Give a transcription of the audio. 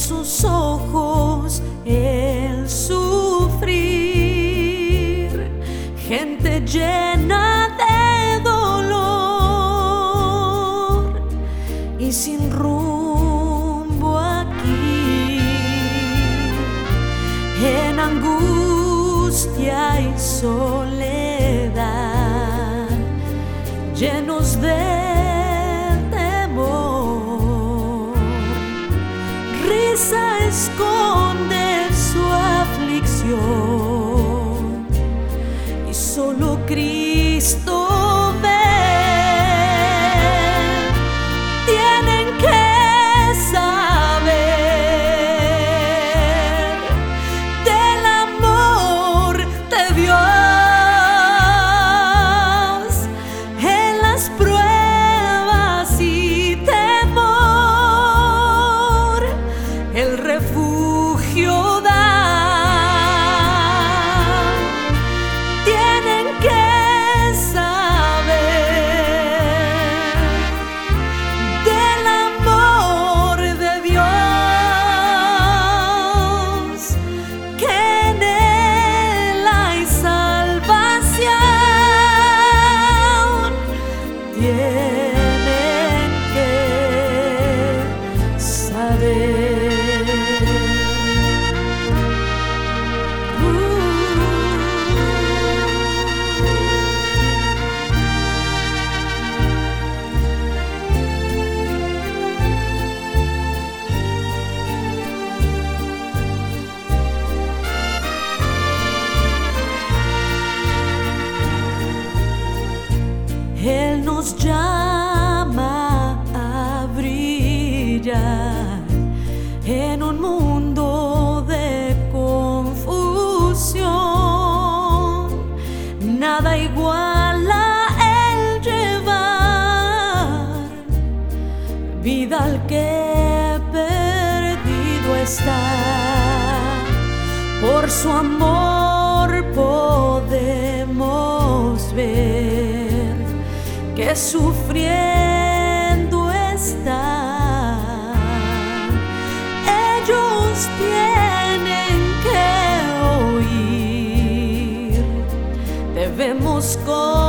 sus ojos el sufrir, gente llena de dolor y sin rumbo aquí, en angustia y soledad, llenos de temor. Risa esconde su aflicción y solo Cristo ve. Tienen que saber del amor de Dios en las pruebas y temor, el refugio da. Tienen que saber del amor de Dios, que en Él hay salvación. Tienen que saber. Él nos llama a brillar en un mundo de confusión. Nada iguala el llevar vida al que perdido está. Por su amor podemos ver que sufriendo está. Ellos tienen que oír, debemos